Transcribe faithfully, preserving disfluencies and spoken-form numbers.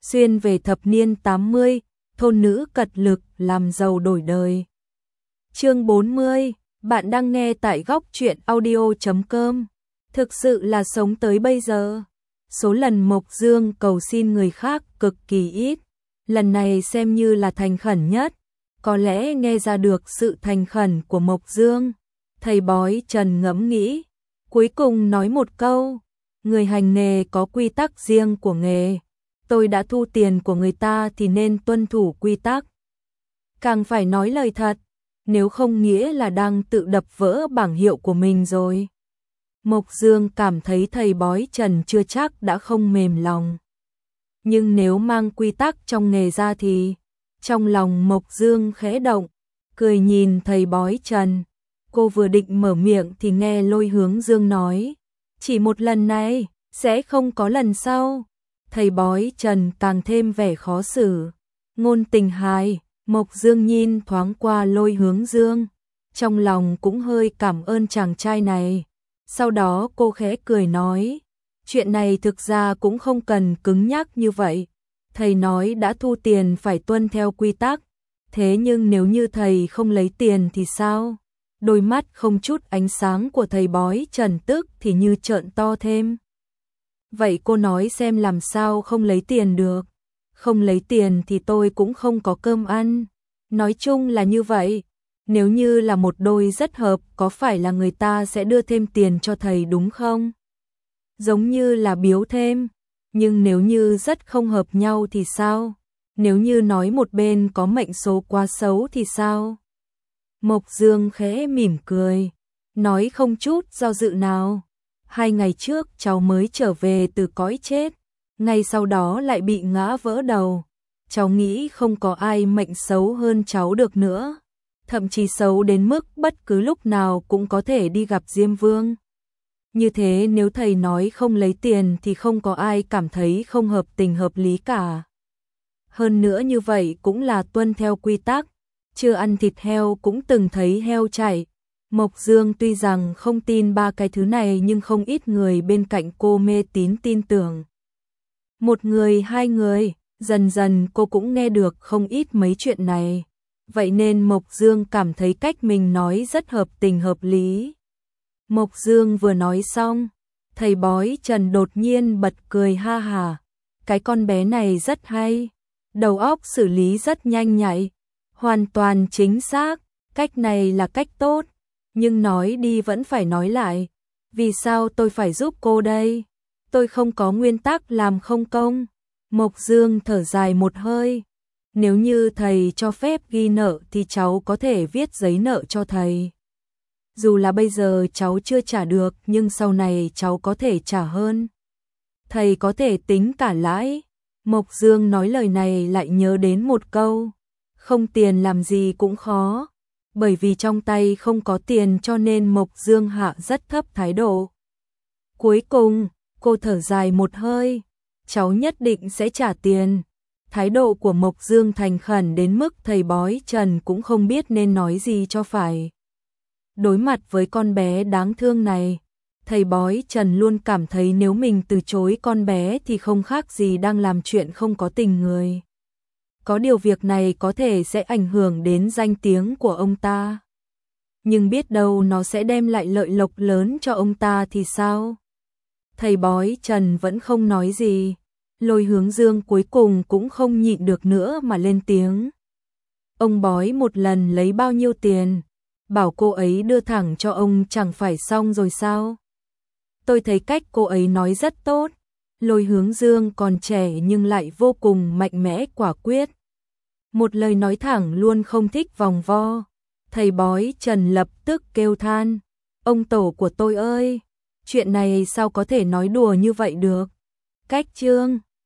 xuyên về thập niên tám mươi, thôn nữ cật lực làm giàu đổi đời. Chương bốn mươi, bạn đang nghe tại góc truyện audio chấm com. Thực sự là sống tới bây giờ, số lần Mộc Dương cầu xin người khác cực kỳ ít, lần này xem như là thành khẩn nhất. Có lẽ nghe ra được sự thành khẩn của Mộc Dương, thầy bói Trần ngẫm nghĩ, cuối cùng nói một câu, người hành nghề có quy tắc riêng của nghề, tôi đã thu tiền của người ta thì nên tuân thủ quy tắc. Càng phải nói lời thật, nếu không nghĩa là đang tự đập vỡ bảng hiệu của mình rồi. Mộc Dương cảm thấy thầy bói Trần chưa chắc đã không mềm lòng. Nhưng nếu mang quy tắc trong nghề ra thì, trong lòng Mộc Dương khẽ động, cười nhìn thầy bói Trần. Cô vừa định mở miệng thì nghe Lôi Hướng Dương nói, chỉ một lần này, sẽ không có lần sau. Thầy bói Trần càng thêm vẻ khó xử. Ngôn tình hài, Mộc Dương nhìn thoáng qua Lôi Hướng Dương, trong lòng cũng hơi cảm ơn chàng trai này. Sau đó cô khẽ cười nói, chuyện này thực ra cũng không cần cứng nhắc như vậy. Thầy nói đã thu tiền phải tuân theo quy tắc, thế nhưng nếu như thầy không lấy tiền thì sao? Đôi mắt không chút ánh sáng của thầy bói Trần tức thì như trợn to thêm. Vậy cô nói xem làm sao không lấy tiền được? Không lấy tiền thì tôi cũng không có cơm ăn. Nói chung là như vậy. Nếu như là một đôi rất hợp, có phải là người ta sẽ đưa thêm tiền cho thầy đúng không? Giống như là biếu thêm. Nhưng nếu như rất không hợp nhau thì sao? Nếu như nói một bên có mệnh số quá xấu thì sao? Mộc Dương khẽ mỉm cười, nói không chút do dự nào. Hai ngày trước cháu mới trở về từ cõi chết, ngay sau đó lại bị ngã vỡ đầu. Cháu nghĩ không có ai mệnh xấu hơn cháu được nữa. Thậm chí xấu đến mức bất cứ lúc nào cũng có thể đi gặp Diêm Vương. Như thế nếu thầy nói không lấy tiền thì không có ai cảm thấy không hợp tình hợp lý cả. Hơn nữa như vậy cũng là tuân theo quy tắc. Chưa ăn thịt heo cũng từng thấy heo chạy. Mộc Dương tuy rằng không tin ba cái thứ này nhưng không ít người bên cạnh cô mê tín tin tưởng. Một người, hai người, dần dần cô cũng nghe được không ít mấy chuyện này. Vậy nên Mộc Dương cảm thấy cách mình nói rất hợp tình hợp lý. Mộc Dương vừa nói xong, thầy bói Trần đột nhiên bật cười ha hà. Cái con bé này rất hay, đầu óc xử lý rất nhanh nhạy, hoàn toàn chính xác, cách này là cách tốt. Nhưng nói đi vẫn phải nói lại, vì sao tôi phải giúp cô đây? Tôi không có nguyên tắc làm không công. Mộc Dương thở dài một hơi. Nếu như thầy cho phép ghi nợ thì cháu có thể viết giấy nợ cho thầy. Dù là bây giờ cháu chưa trả được nhưng sau này cháu có thể trả hơn. Thầy có thể tính cả lãi. Mộc Dương nói lời này lại nhớ đến một câu. Không tiền làm gì cũng khó. Bởi vì trong tay không có tiền cho nên Mộc Dương hạ rất thấp thái độ. Cuối cùng, cô thở dài một hơi. Cháu nhất định sẽ trả tiền. Thái độ của Mộc Dương thành khẩn đến mức thầy bói Trần cũng không biết nên nói gì cho phải. Đối mặt với con bé đáng thương này, thầy bói Trần luôn cảm thấy nếu mình từ chối con bé thì không khác gì đang làm chuyện không có tình người. Có điều việc này có thể sẽ ảnh hưởng đến danh tiếng của ông ta. Nhưng biết đâu nó sẽ đem lại lợi lộc lớn cho ông ta thì sao? Thầy bói Trần vẫn không nói gì. Lôi Hướng Dương cuối cùng cũng không nhịn được nữa mà lên tiếng. Ông bói một lần lấy bao nhiêu tiền? Bảo cô ấy đưa thẳng cho ông chẳng phải xong rồi sao? Tôi thấy cách cô ấy nói rất tốt. Lôi Hướng Dương còn trẻ nhưng lại vô cùng mạnh mẽ quả quyết. Một lời nói thẳng luôn không thích vòng vo. Thầy bói Trần lập tức kêu than. Ông tổ của tôi ơi! Chuyện này sao có thể nói đùa như vậy được? Cách chương